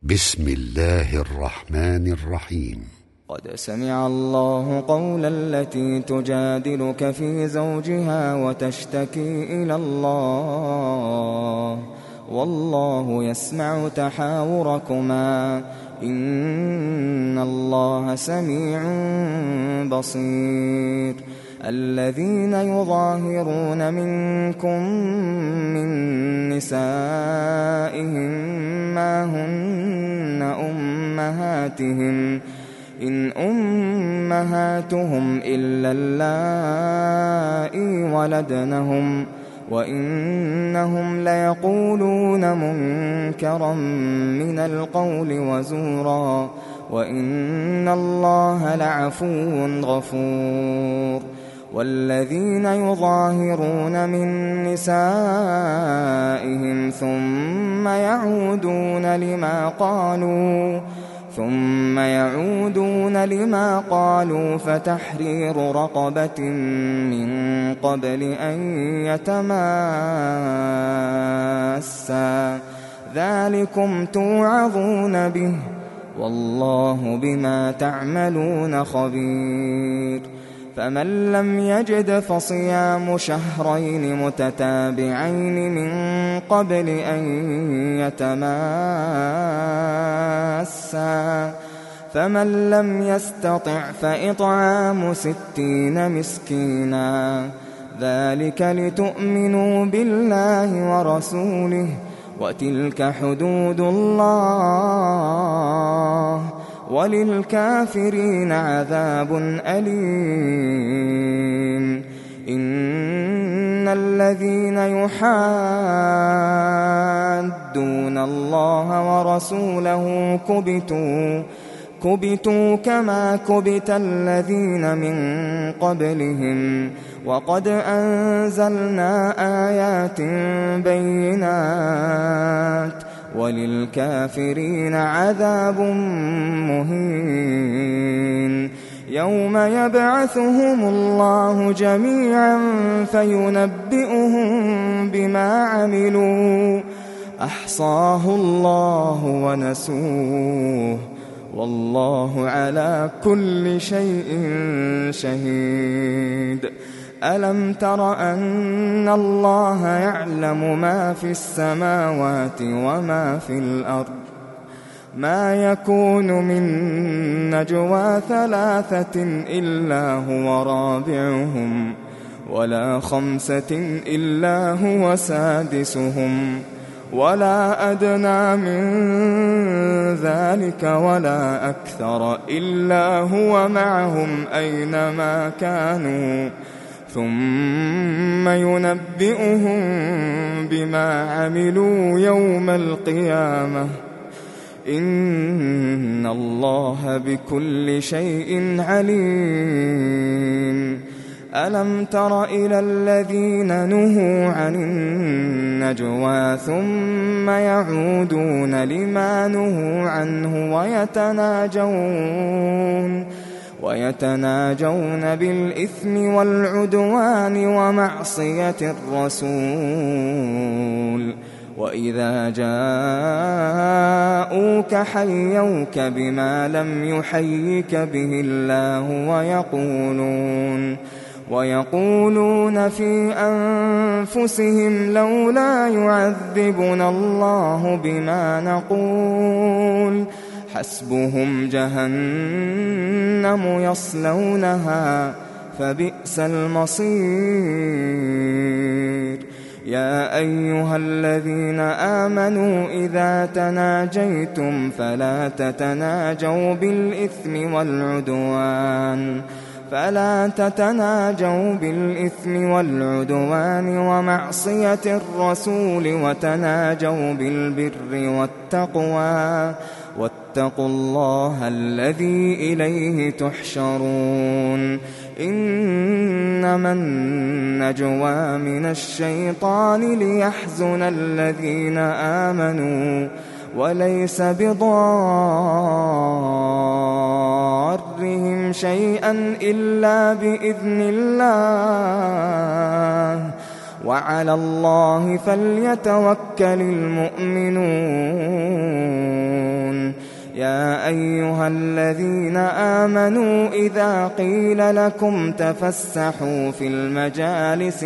بسم الله الرحمن الرحيم. قد سمع الله قول التي تجادلك في زوجها وتشتكي إلى الله والله يسمع تحاوركما إن الله سميع بصير. الذين يظاهرون منكم من نسائهم ما هن أمهاتهم إن أمهاتهم إلا اللائي ولدنهم وإنهم ليقولون منكرا من القول وزورا وإن الله لعفو غفور. والذين يظاهرون من نسائهم ثم يعودون لما قالوا فتحرير رقبة من قبل أن يتماسا ذلكم توعظون به والله بما تعملون خبير. فمن لم يجد فصيام شهرين متتابعين من قبل أن يتماسا فمن لم يستطع فإطعام 60 مسكينا ذلك لتؤمنوا بالله ورسوله وتلك حدود الله وللكافرين عذاب أليم. إن الذين يحادون الله ورسوله كبتوا كما كبت الذين من قبلهم وقد أنزلنا آيات بينات وللكافرين عذاب مهين. يوم يبعثهم الله جميعا فينبئهم بما عملوا أحصاه الله ونسوه والله على كل شيء شهيد. ألم تر أن الله يعلم ما في السماوات وما في الأرض ما يكون من نجوى 3 إلا هو رابعهم ولا 5 إلا هو سادسهم ولا أدنى من ذلك ولا أكثر إلا هو معهم أينما كانوا ثم ينبئهم بما عملوا يوم القيامة إن الله بكل شيء عليم. ألم تر إلى الذين نهوا عن النجوى ثم يعودون لما نهوا عنه ويتناجون بالإثم والعدوان ومعصية الرسول وإذا جاءوك حيوك بما لم يحيك به الله ويقولون في أنفسهم لولا يعذبنا الله بما نقول حسبهم جهنم يصلونها فبئس المصير. يا أيها الذين آمنوا إذا تناجيتم فلا تتناجوا بالإثم والعدوان ومعصية الرسول وتناجوا بالبر والتقوى واتقوا الله الذي إليه تحشرون. إنما النجوى من الشيطان ليحزن الذين آمنوا وليس بضارهم شيئا إلا بإذن الله وعلى الله فليتوكل المؤمنون أيها الذين آمنوا إذا قيل لكم تفسحوا في المجالس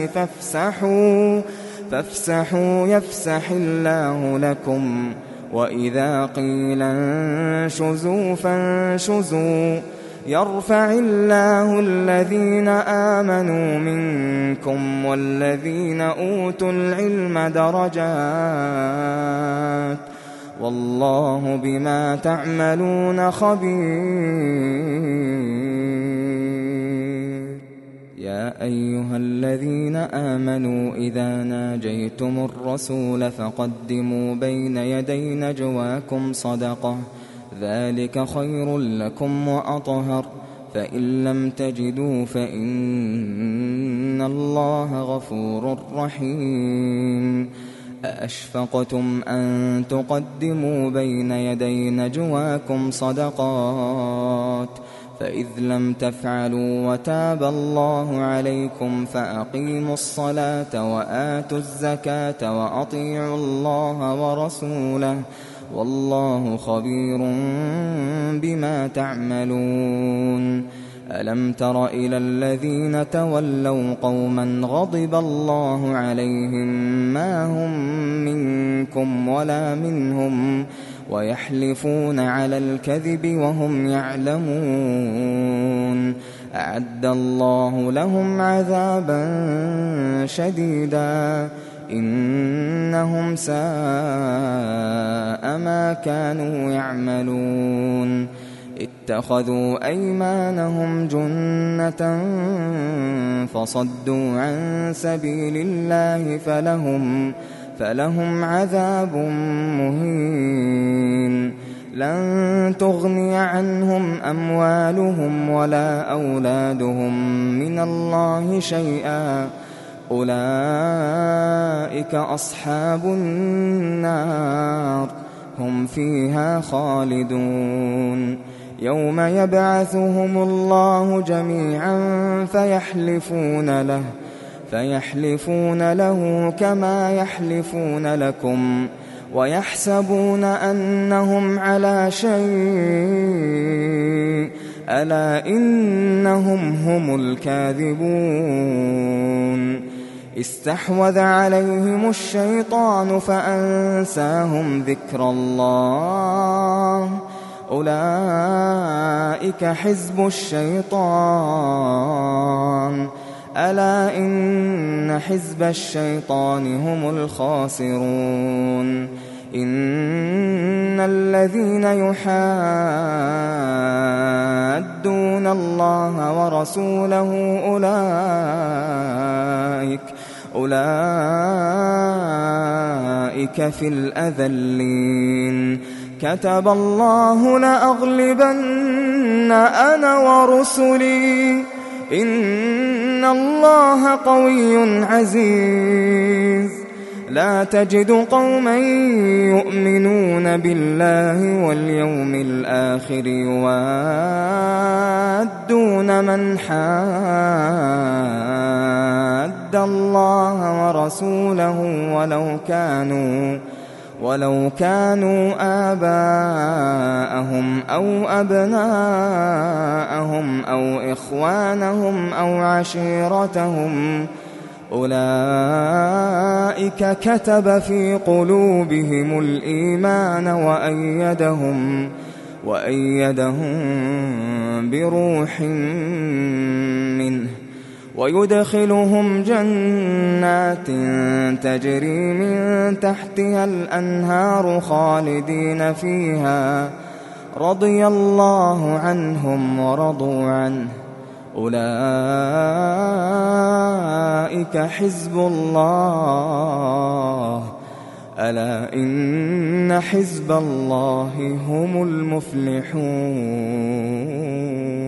فافسحوا يفسح الله لكم وإذا قيل انشزوا فانشزوا يرفع الله الذين آمنوا منكم والذين أوتوا العلم درجات والله بما تعملون خبير. يا أيها الذين آمنوا إذا ناجيتم الرسول فقدموا بين يدي نجواكم صدقة ذلك خير لكم وأطهر فإن لم تجدوا فإن الله غفور رحيم. أأشفقتم أن تقدموا بين يدي نجواكم صدقات فإذ لم تفعلوا وتاب الله عليكم فأقيموا الصلاة وآتوا الزكاة وأطيعوا الله ورسوله والله خبير بما تعملون. ألم تر إلى الذين تولوا قوما غضب الله عليهم ما هم منكم ولا منهم ويحلفون على الكذب وهم يعلمون أعد الله لهم عذابا شديدا إنهم ساء ما كانوا يعملون. اتخذوا أيمانهم جنة فصدوا عن سبيل الله فلهم عذاب مهين. لن تغني عنهم أموالهم ولا أولادهم من الله شيئا أولئك أصحاب النار هم فيها خالدون. يوم يبعثهم الله جميعا فيحلفون له كما يحلفون لكم ويحسبون أنهم على شيء ألا إنهم هم الكاذبون. استحوذ عليهم الشيطان فأنساهم ذكر الله أولئك حزب الشيطان ألا إن حزب الشيطان هم الخاسرون. إن الذين يحادون الله ورسوله أولئك في الأذلين. كتب الله لأغلبن أنا ورسلي إن الله قوي عزيز. لا تجد قوما يؤمنون بالله واليوم الآخر يوادون من حاد الله ورسوله ولو كانوا آباءهم أو أبناءهم أو إخوانهم أو عشيرتهم أولئك كتب في قلوبهم الإيمان وأيدهم بروح منه ويدخلهم جنات تجري من تحتها الأنهار خالدين فيها رضي الله عنهم ورضوا عنه أولئك حزب الله ألا إن حزب الله هم المفلحون.